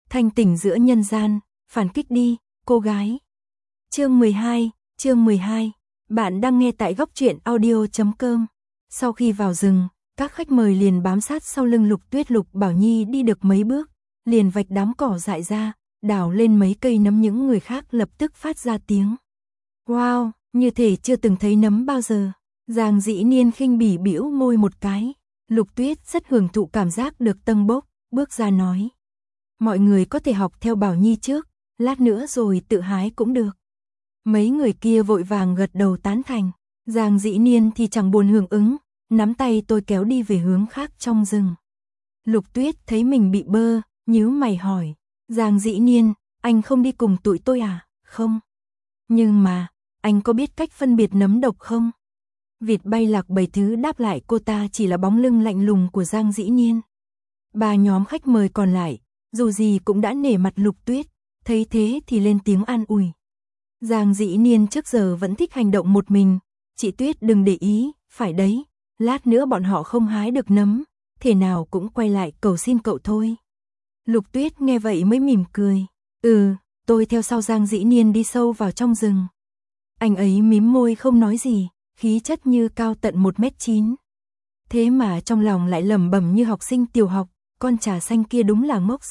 thanh tỉnh giữa nhân gian, phản kích đi, cô gái. Chương 12, bạn đang nghe tại góc truyện audio.com. Sau khi vào rừng, các khách mời liền bám sát sau lưng Lục Tuyết. Lục Bảo Nhi đi được mấy bước, liền vạch đám cỏ dại ra, đào lên mấy cây nấm. Những người khác lập tức phát ra tiếng wow, như thể chưa từng thấy nấm bao giờ. Giang Dĩ Niên khinh bỉ bĩu môi một cái. Lục Tuyết rất hưởng thụ cảm giác được tâng bốc, bước ra nói: mọi người có thể học theo Bảo Nhi trước, lát nữa rồi tự hái cũng được. Mấy người kia vội vàng gật đầu tán thành. Giang Dĩ Niên thì chẳng buồn hưởng ứng, nắm tay tôi kéo đi về hướng khác trong rừng. Lục Tuyết thấy mình bị bơ, nhíu mày hỏi: Giang Dĩ Niên, anh không đi cùng tụi tôi à? Không. Nhưng mà, anh có biết cách phân biệt nấm độc không? Vịt bay lạc 7 thứ đáp lại cô ta chỉ là bóng lưng lạnh lùng của Giang Dĩ Niên. Ba nhóm khách mời còn lại, dù gì cũng đã nể mặt Lục Tuyết, thấy thế thì lên tiếng an ủi. Giang Dĩ Niên trước giờ vẫn thích hành động một mình, chị Tuyết đừng để ý, phải đấy, lát nữa bọn họ không hái được nấm, thế nào cũng quay lại cầu xin cậu thôi. Lục Tuyết nghe vậy mới mỉm cười, tôi theo sau Giang Dĩ Niên đi sâu vào trong rừng. Anh ấy mím môi không nói gì, khí chất như cao tận 1m9. Thế mà trong lòng lại lẩm bẩm như học sinh tiểu học, con trà xanh kia đúng là ngốc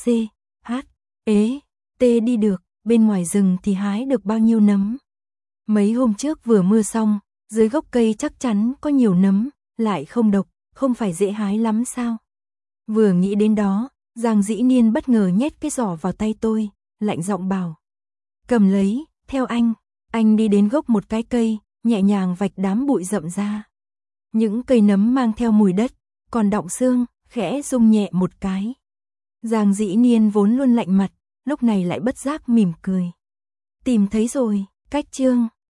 C.H.E.T đi được, bên ngoài rừng thì hái được bao nhiêu nấm. Mấy hôm trước vừa mưa xong, dưới gốc cây chắc chắn có nhiều nấm, lại không độc, không phải dễ hái lắm sao? Vừa nghĩ đến đó, Giang Dĩ Niên bất ngờ nhét cái giỏ vào tay tôi, lạnh giọng bảo: cầm lấy, theo anh. Anh đi đến gốc một cái cây, nhẹ nhàng vạch đám bụi rậm ra. Những cây nấm mang theo mùi đất, còn đọng xương, khẽ rung nhẹ một cái. Giang Dĩ Niên vốn luôn lạnh mặt, lúc này lại bất giác mỉm cười. Tìm thấy rồi, cách chương